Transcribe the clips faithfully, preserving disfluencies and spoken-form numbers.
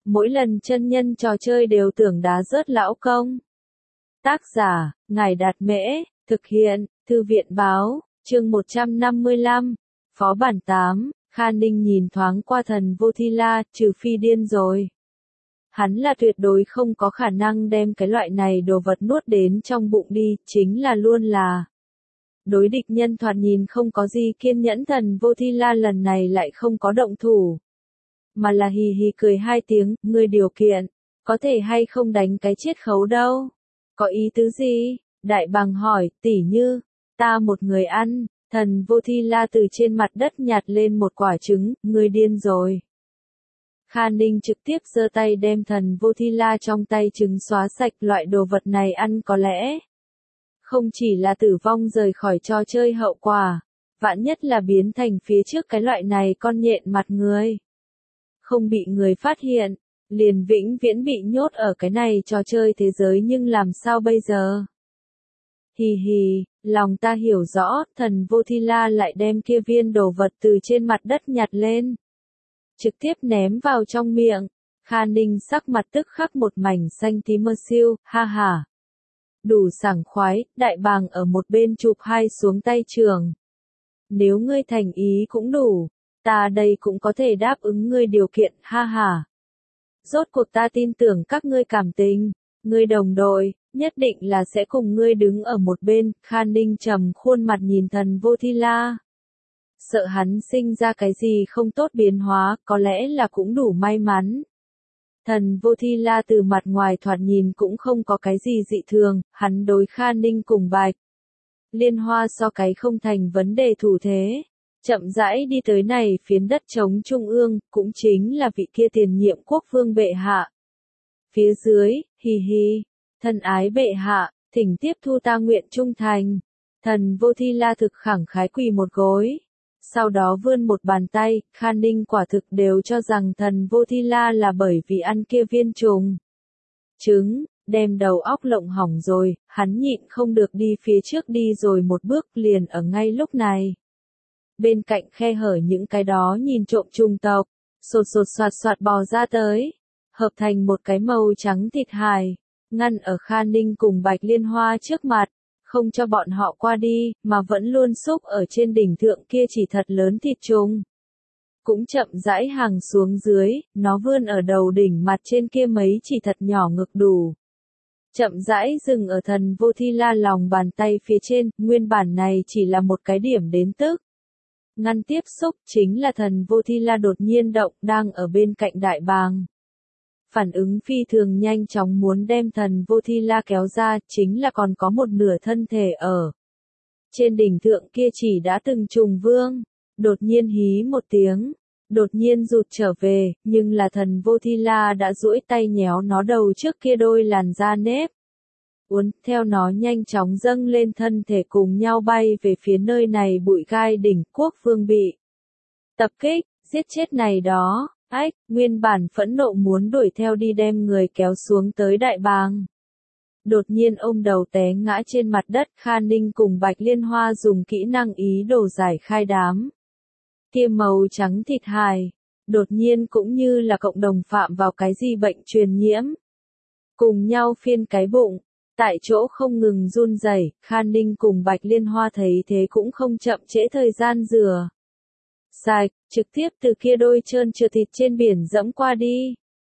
mỗi lần chân nhân trò chơi đều tưởng đá rớt lão công. Tác giả, Ngài Đạt Mễ, thực hiện, Thư viện Báo, chương một trăm năm mươi lăm, Phó bản tám, Kha Ninh nhìn thoáng qua Thần Vô Thi La, trừ phi điên rồi. Hắn là tuyệt đối không có khả năng đem cái loại này đồ vật nuốt đến trong bụng đi, chính là luôn là. Đối địch nhân thoạt nhìn không có gì kiên nhẫn. Thần Vô Thi La lần này lại không có động thủ. Mà là hì hì cười hai tiếng, ngươi điều kiện, có thể hay không đánh cái chiết khấu đâu. Có ý tứ gì? Đại bàng hỏi, tỉ như, ta một người ăn. Thần Vô Thi La từ trên mặt đất nhặt lên một quả trứng, ngươi điên rồi. Kha Ninh trực tiếp giơ tay đem Thần Vô Thi La trong tay trứng xóa sạch. Loại đồ vật này ăn có lẽ không chỉ là tử vong rời khỏi trò chơi hậu quả, vạn nhất là biến thành phía trước cái loại này con nhện mặt người. Không bị người phát hiện, liền vĩnh viễn bị nhốt ở cái này trò chơi thế giới, nhưng làm sao bây giờ? Hì hì, lòng ta hiểu rõ. Thần Vô Thi La lại đem kia viên đồ vật từ trên mặt đất nhặt lên, trực tiếp ném vào trong miệng. Kha Ninh sắc mặt tức khắc một mảnh xanh tím mơ siêu, ha ha. Đủ sảng khoái. Đại bàng ở một bên chụp hai xuống tay trường. Nếu ngươi thành ý cũng đủ, ta đây cũng có thể đáp ứng ngươi điều kiện, ha ha. Rốt cuộc ta tin tưởng các ngươi cảm tình, ngươi đồng đội, nhất định là sẽ cùng ngươi đứng ở một bên. Kha Ninh trầm khuôn mặt nhìn Thần Vô Thi La. Sợ hắn sinh ra cái gì không tốt biến hóa, có lẽ là cũng đủ may mắn. Thần Vô Thi La từ mặt ngoài thoạt nhìn cũng không có cái gì dị thường, hắn đối Kha Ninh cùng Bạch Liên Hoa so cái không thành vấn đề thủ thế. Chậm rãi đi tới này phiến đất trống trung ương, cũng chính là vị kia tiền nhiệm quốc vương bệ hạ. Phía dưới, hì hì, thân ái bệ hạ, thỉnh tiếp thu ta nguyện trung thành. Thần Vô Thi La thực khẳng khái quỳ một gối. Sau đó vươn một bàn tay. Kha Ninh quả thực đều cho rằng Thần Vô Thi La là bởi vì ăn kia viên trùng trứng, đem đầu óc lộng hỏng rồi, hắn nhịn không được đi phía trước đi rồi một bước. Liền ở ngay lúc này, bên cạnh khe hở những cái đó nhìn trộm trùng tộc, sột sột soạt soạt bò ra tới, hợp thành một cái màu trắng thịt hài, ngăn ở Kha Ninh cùng Bạch Liên Hoa trước mặt, không cho bọn họ qua đi, mà vẫn luôn xúc ở trên đỉnh thượng kia chỉ thật lớn thịt trùng. Cũng chậm rãi hàng xuống dưới, nó vươn ở đầu đỉnh mặt trên kia mấy chỉ thật nhỏ ngực đủ. Chậm rãi dừng ở Thần Vô Thi La lòng bàn tay phía trên. Nguyên bản này chỉ là một cái điểm đến tức ngăn tiếp xúc, chính là Thần Vô Thi La đột nhiên động, đang ở bên cạnh đại bàng. Phản ứng phi thường nhanh chóng muốn đem Thần Vô Thi La kéo ra, chính là còn có một nửa thân thể ở trên đỉnh thượng kia chỉ đã từng trùng vương. Đột nhiên hí một tiếng, đột nhiên rụt trở về, nhưng là Thần Vô Thi La đã duỗi tay nhéo nó đầu trước kia đôi làn da nếp uốn, theo nó nhanh chóng dâng lên thân thể cùng nhau bay về phía nơi này bụi gai đỉnh. Quốc vương bị tập kích, giết chết này đó. Ách, nguyên bản phẫn nộ muốn đuổi theo đi đem người kéo xuống tới đại bàng. Đột nhiên ôm đầu té ngã trên mặt đất. Kha Ninh cùng Bạch Liên Hoa dùng kỹ năng ý đồ giải khai đám kia màu trắng thịt hài, đột nhiên cũng như là cộng đồng phạm vào cái gì bệnh truyền nhiễm. Cùng nhau phiên cái bụng, tại chỗ không ngừng run rẩy. Kha Ninh cùng Bạch Liên Hoa thấy thế cũng không chậm trễ thời gian rửa sạch, trực tiếp từ kia đôi trơn trượt thịt trên biển dẫm qua đi.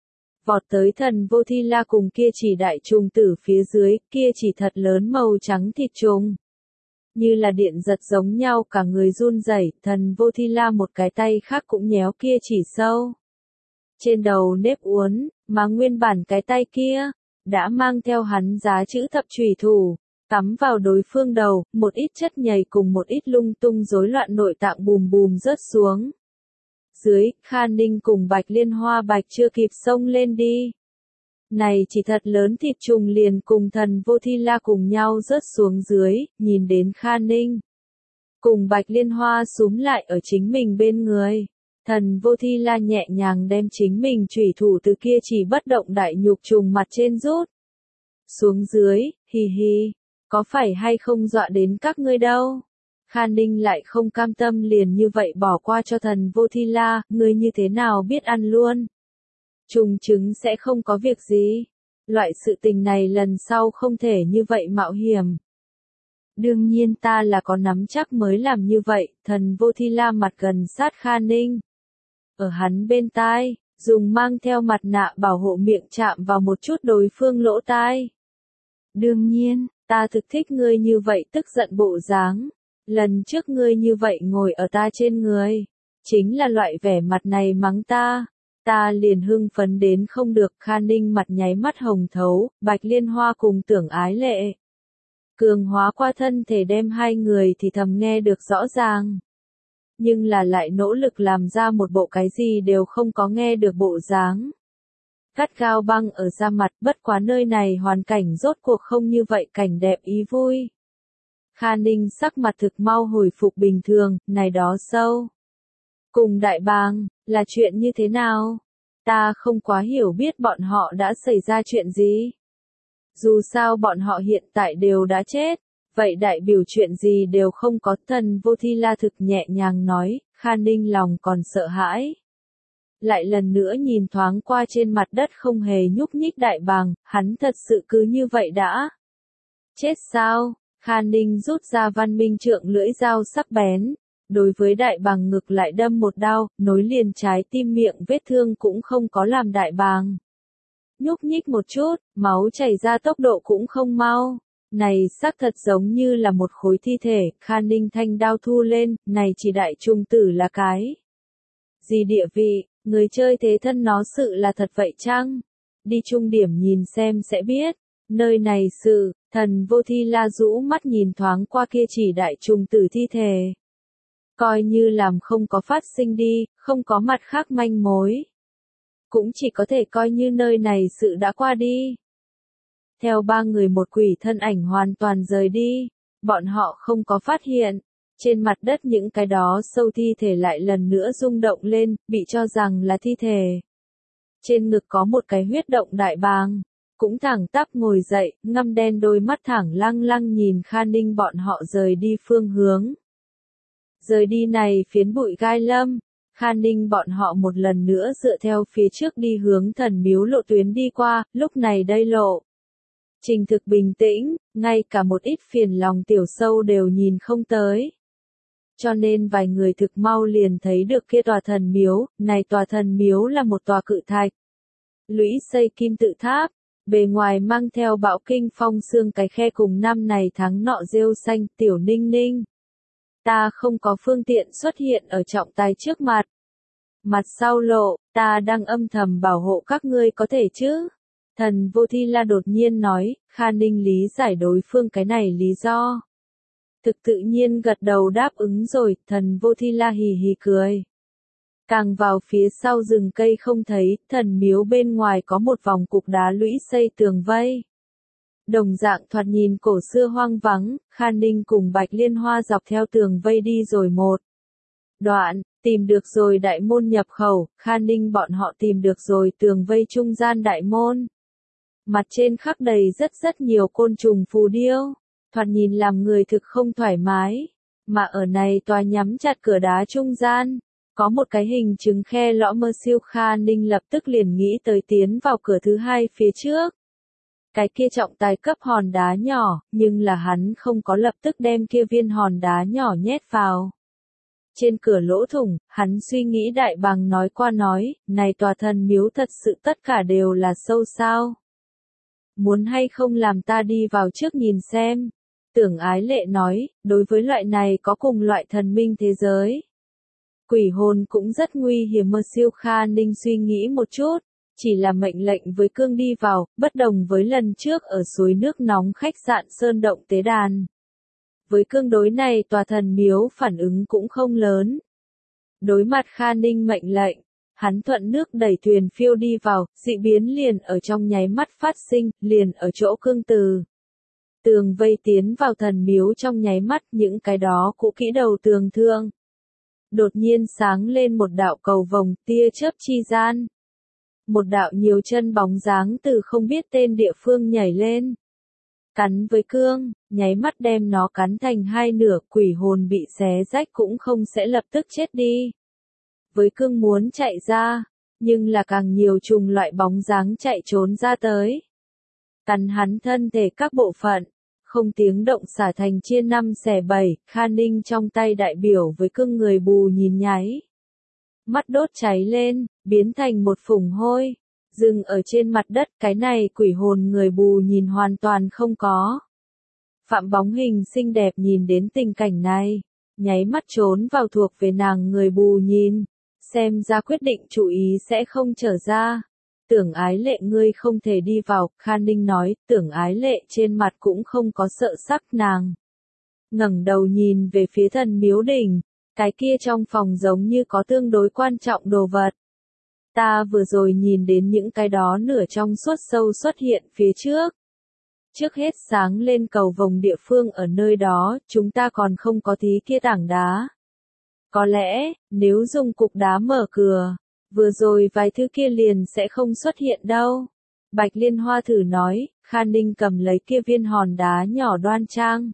Vọt tới Thần Vô Thi La cùng kia chỉ đại trùng tử phía dưới, kia chỉ thật lớn màu trắng thịt trùng. Như là điện giật giống nhau cả người run rẩy. Thần Vô Thi La một cái tay khác cũng nhéo kia chỉ sâu trên đầu nếp uốn, mà nguyên bản cái tay kia đã mang theo hắn giá chữ thập chủy thủ, cắm vào đối phương đầu, một ít chất nhầy cùng một ít lung tung rối loạn nội tạng bùm bùm rớt xuống dưới. Kha Ninh cùng Bạch Liên Hoa Bạch chưa kịp xông lên đi, này chỉ thật lớn thịt trùng liền cùng Thần Vô Thi La cùng nhau rớt xuống dưới. Nhìn đến Kha Ninh cùng Bạch Liên Hoa xúm lại ở chính mình bên người, Thần Vô Thi La nhẹ nhàng đem chính mình chủy thủ từ kia chỉ bất động đại nhục trùng mặt trên rút xuống dưới. Hì hì, có phải hay không dọa đến các ngươi đâu? Kha Ninh lại không cam tâm liền như vậy bỏ qua cho Thần Vô Thi La, ngươi như thế nào biết ăn luôn? trùng chứng sẽ không có việc gì. Loại sự tình này lần sau không thể như vậy mạo hiểm. Đương nhiên ta là có nắm chắc mới làm như vậy, thần vô thi la mặt gần sát Kha Ninh. Ở hắn bên tai, dùng mang theo mặt nạ bảo hộ miệng chạm vào một chút đối phương lỗ tai. Đương nhiên, ta thực thích ngươi như vậy tức giận bộ dáng. Lần trước ngươi như vậy ngồi ở ta trên người, chính là loại vẻ mặt này mắng ta. Ta liền hưng phấn đến không được. Kha Ninh mặt nháy mắt hồng thấu, Bạch Liên Hoa cùng Tưởng Ái Lệ cường hóa qua thân thể đem hai người thì thầm nghe được rõ ràng. Nhưng là lại nỗ lực làm ra một bộ cái gì đều không có nghe được bộ dáng. Cắt gao băng ở da mặt, bất quá nơi này hoàn cảnh rốt cuộc không như vậy cảnh đẹp ý vui. Kha Ninh sắc mặt thực mau hồi phục bình thường, này đó sâu. Cùng đại bàng, là chuyện như thế nào? Ta không quá hiểu biết bọn họ đã xảy ra chuyện gì. Dù sao bọn họ hiện tại đều đã chết, vậy đại biểu chuyện gì đều không có. Thần vô thi la thực nhẹ nhàng nói, Kha Ninh lòng còn sợ hãi. Lại lần nữa nhìn thoáng qua trên mặt đất không hề nhúc nhích đại bàng, hắn thật sự cứ như vậy đã chết sao? Kha Ninh rút ra văn minh trượng lưỡi dao sắc bén, đối với đại bàng ngực lại đâm một đao, nối liền trái tim miệng vết thương cũng không có làm đại bàng nhúc nhích một chút, máu chảy ra tốc độ cũng không mau. Này xác thật giống như là một khối thi thể. Kha Ninh thanh đao thu lên, này chỉ đại trung tử là cái gì địa vị, người chơi thế thân nó sự là thật vậy chăng? Đi trung điểm nhìn xem sẽ biết. Nơi này sự, thần vô thi la rũ mắt nhìn thoáng qua kia chỉ đại trung tử thi thể. Coi như làm không có phát sinh đi, không có mặt khác manh mối. Cũng chỉ có thể coi như nơi này sự đã qua đi. Theo ba người một quỷ thân ảnh hoàn toàn rời đi, bọn họ không có phát hiện. Trên mặt đất những cái đó sâu thi thể lại lần nữa rung động lên, bị cho rằng là thi thể. Trên ngực có một cái huyết động đại bàng, cũng thẳng tắp ngồi dậy, ngăm đen đôi mắt thẳng lăng lăng nhìn Kha Ninh bọn họ rời đi phương hướng. Rời đi này phiến bụi gai lâm, Kha Ninh bọn họ một lần nữa dựa theo phía trước đi hướng thần miếu lộ tuyến đi qua, lúc này đây lộ. Trình thực bình tĩnh, ngay cả một ít phiền lòng tiểu sâu đều nhìn không tới. Cho nên vài người thực mau liền thấy được kia tòa thần miếu, này tòa thần miếu là một tòa cự thạch. Lũy xây kim tự tháp, bề ngoài mang theo bão kinh phong xương cái khe cùng năm này tháng nọ rêu xanh. Tiểu Ninh Ninh, ta không có phương tiện xuất hiện ở trọng tài trước mặt. Mặt sau lộ, ta đang âm thầm bảo hộ các ngươi có thể chứ? Thần vô thi la đột nhiên nói. Kha Ninh lý giải đối phương cái này lý do. Thực tự nhiên gật đầu đáp ứng rồi. Thần vô thi la hì hì cười. Càng vào phía sau rừng cây không thấy, thần miếu bên ngoài có một vòng cục đá lũy xây tường vây. Đồng dạng thoạt nhìn cổ xưa hoang vắng. Kha Ninh cùng Bạch Liên Hoa dọc theo tường vây đi rồi một đoạn, tìm được rồi đại môn nhập khẩu. Kha Ninh bọn họ tìm được rồi tường vây trung gian đại môn. Mặt trên khắc đầy rất rất nhiều côn trùng phù điêu, thoạt nhìn làm người thực không thoải mái. Mà ở này tòa nhắm chặt cửa đá trung gian, có một cái hình trứng khe lõm mơ siêu. Kha Ninh lập tức liền nghĩ tới tiến vào cửa thứ hai phía trước. Cái kia trọng tài cấp hòn đá nhỏ, nhưng là hắn không có lập tức đem kia viên hòn đá nhỏ nhét vào. Trên cửa lỗ thủng, hắn suy nghĩ đại bàng nói qua nói, này tòa thần miếu thật sự tất cả đều là sâu sao. Muốn hay không làm ta đi vào trước nhìn xem. Tưởng Ái Lệ nói, đối với loại này có cùng loại thần minh thế giới. Quỷ hồn cũng rất nguy hiểm. Mơ siêu. Kha Ninh suy nghĩ một chút, chỉ là mệnh lệnh với cương đi vào, bất đồng với lần trước ở suối nước nóng khách sạn Sơn Động Tế Đàn. Với cương đối này tòa thần miếu phản ứng cũng không lớn. Đối mặt Kha Ninh mệnh lệnh, hắn thuận nước đẩy thuyền phiêu đi vào, dị biến liền ở trong nháy mắt phát sinh, liền ở chỗ cương từ. Tường vây tiến vào thần miếu trong nháy mắt, những cái đó cũ kỹ đầu tường thương. Đột nhiên sáng lên một đạo cầu vồng, tia chớp chi gian. Một đạo nhiều chân bóng dáng từ không biết tên địa phương nhảy lên. Cắn với cương, nháy mắt đem nó cắn thành hai nửa. Quỷ hồn bị xé rách cũng không sẽ lập tức chết đi. Với cương muốn chạy ra, nhưng là càng nhiều trùng loại bóng dáng chạy trốn ra tới. Cắn hắn thân thể các bộ phận, không tiếng động xả thành chia năm xẻ bảy, Kha Ninh trong tay đại biểu với cương người bù nhìn nháy. Mắt đốt cháy lên, biến thành một phủng hôi, dừng ở trên mặt đất, cái này quỷ hồn người bù nhìn hoàn toàn không có. Phạm bóng hình xinh đẹp nhìn đến tình cảnh này, nháy mắt trốn vào thuộc về nàng người bù nhìn, xem ra quyết định chủ ý sẽ không trở ra. Tưởng Ái Lệ ngươi không thể đi vào, Kha Ninh nói, Tưởng Ái Lệ trên mặt cũng không có sợ sắc, nàng ngẩng đầu nhìn về phía thần miếu đỉnh, cái kia trong phòng giống như có tương đối quan trọng đồ vật. Ta vừa rồi nhìn đến những cái đó nửa trong suốt sâu xuất hiện phía trước. Trước hết sáng lên cầu vồng địa phương ở nơi đó, chúng ta còn không có tí kia tảng đá. Có lẽ, nếu dùng cục đá mở cửa, vừa rồi vài thứ kia liền sẽ không xuất hiện đâu. Bạch Liên Hoa thử nói, Kha Ninh cầm lấy kia viên hòn đá nhỏ đoan trang.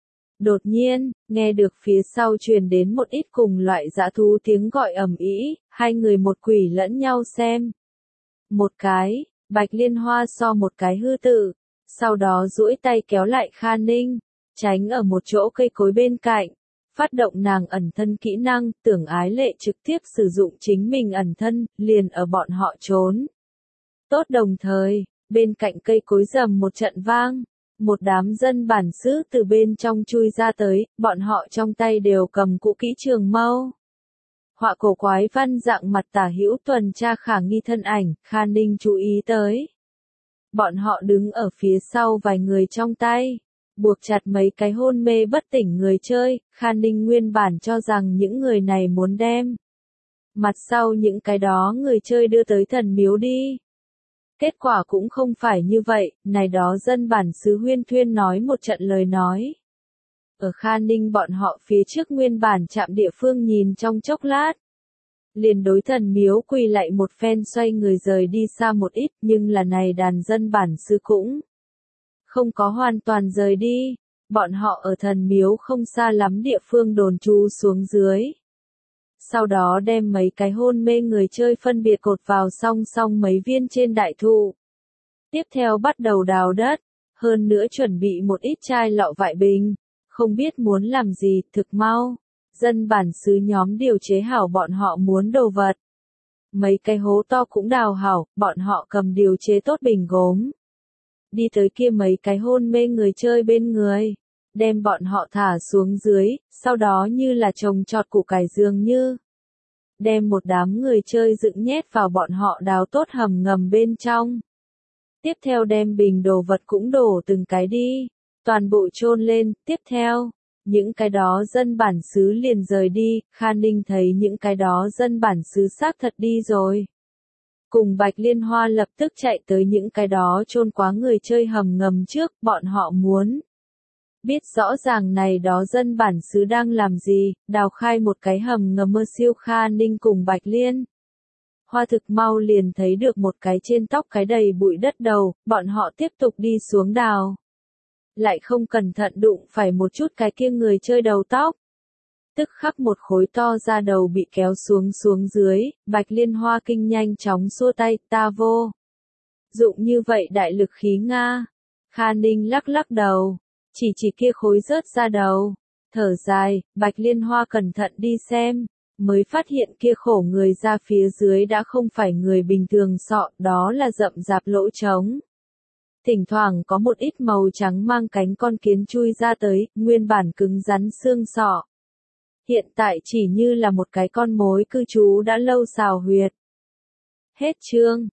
Đột nhiên, nghe được phía sau truyền đến một ít cùng loại dã thú tiếng gọi ầm ĩ, hai người một quỷ lẫn nhau xem. Một cái, Bạch Liên Hoa so một cái hư tự, sau đó duỗi tay kéo lại Kha Ninh, tránh ở một chỗ cây cối bên cạnh, phát động nàng ẩn thân kỹ năng, Tưởng Ái Lệ trực tiếp sử dụng chính mình ẩn thân, liền ở bọn họ trốn. Tốt đồng thời, bên cạnh cây cối rầm một trận vang. Một đám dân bản xứ từ bên trong chui ra tới, bọn họ trong tay đều cầm cũ kỹ trường mâu. Họa cổ quái văn dạng mặt tả hữu tuần tra khả nghi thân ảnh, Kha Ninh chú ý tới. Bọn họ đứng ở phía sau vài người trong tay, buộc chặt mấy cái hôn mê bất tỉnh người chơi, Kha Ninh nguyên bản cho rằng những người này muốn đem mặt sau những cái đó người chơi đưa tới thần miếu đi. Kết quả cũng không phải như vậy, này đó dân bản xứ huyên thuyên nói một trận lời nói. Ở Kha Ninh bọn họ phía trước nguyên bản chạm địa phương nhìn trong chốc lát. Liền đối thần miếu quỳ lại một phen xoay người rời đi xa một ít, nhưng là này đàn dân bản xứ cũng không có hoàn toàn rời đi, bọn họ ở thần miếu không xa lắm địa phương đồn trú xuống dưới. Sau đó đem mấy cái hôn mê người chơi phân biệt cột vào song song mấy viên trên đại thụ. Tiếp theo bắt đầu đào đất, hơn nữa chuẩn bị một ít chai lọ vại bình, không biết muốn làm gì, thực mau. Dân bản xứ nhóm điều chế hảo bọn họ muốn đồ vật. Mấy cái hố to cũng đào hảo, bọn họ cầm điều chế tốt bình gốm. Đi tới kia mấy cái hôn mê người chơi bên người, đem bọn họ thả xuống dưới, sau đó như là trồng trọt củ cải dường như. Đem một đám người chơi dựng nhét vào bọn họ đào tốt hầm ngầm bên trong. Tiếp theo đem bình đồ vật cũng đổ từng cái đi, toàn bộ chôn lên, tiếp theo. Những cái đó dân bản xứ liền rời đi, Kha Ninh thấy những cái đó dân bản xứ xác thật đi rồi. Cùng Bạch Liên Hoa lập tức chạy tới những cái đó chôn quá người chơi hầm ngầm trước, bọn họ muốn biết rõ ràng này đó dân bản xứ đang làm gì, đào khai một cái hầm ngầm mơ siêu. Kha Ninh cùng Bạch Liên Hoa thực mau liền thấy được một cái trên tóc cái đầy bụi đất đầu, bọn họ tiếp tục đi xuống đào. Lại không cẩn thận đụng phải một chút cái kia người chơi đầu tóc. Tức khắc một khối to ra đầu bị kéo xuống xuống dưới, Bạch Liên Hoa kinh nhanh chóng xua tay, ta vô dụng như vậy đại lực khí Nga. Kha Ninh lắc lắc đầu, chỉ chỉ kia khối rớt ra đầu, thở dài, Bạch Liên Hoa cẩn thận đi xem, mới phát hiện kia khổ người ra phía dưới đã không phải người bình thường sọ, đó là rậm rạp lỗ trống. Thỉnh thoảng có một ít màu trắng mang cánh con kiến chui ra tới, nguyên bản cứng rắn xương sọ. Hiện tại chỉ như là một cái con mối cư trú đã lâu xào huyệt. Hết chương.